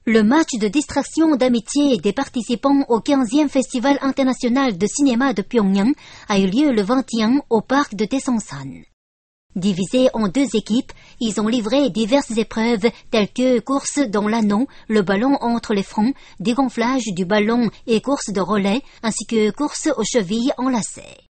Le match de distraction d'amitié des participants au 15e Festival international de cinéma de Pyongyang a eu lieu le 21 au parc de Daeseongsan. Divisés en 2 équipes, ils ont livré diverses épreuves telles que course dans l'anneau, le ballon entre les fronts, dégonflage du ballon et course de relais, ainsi que course aux chevilles en lacets.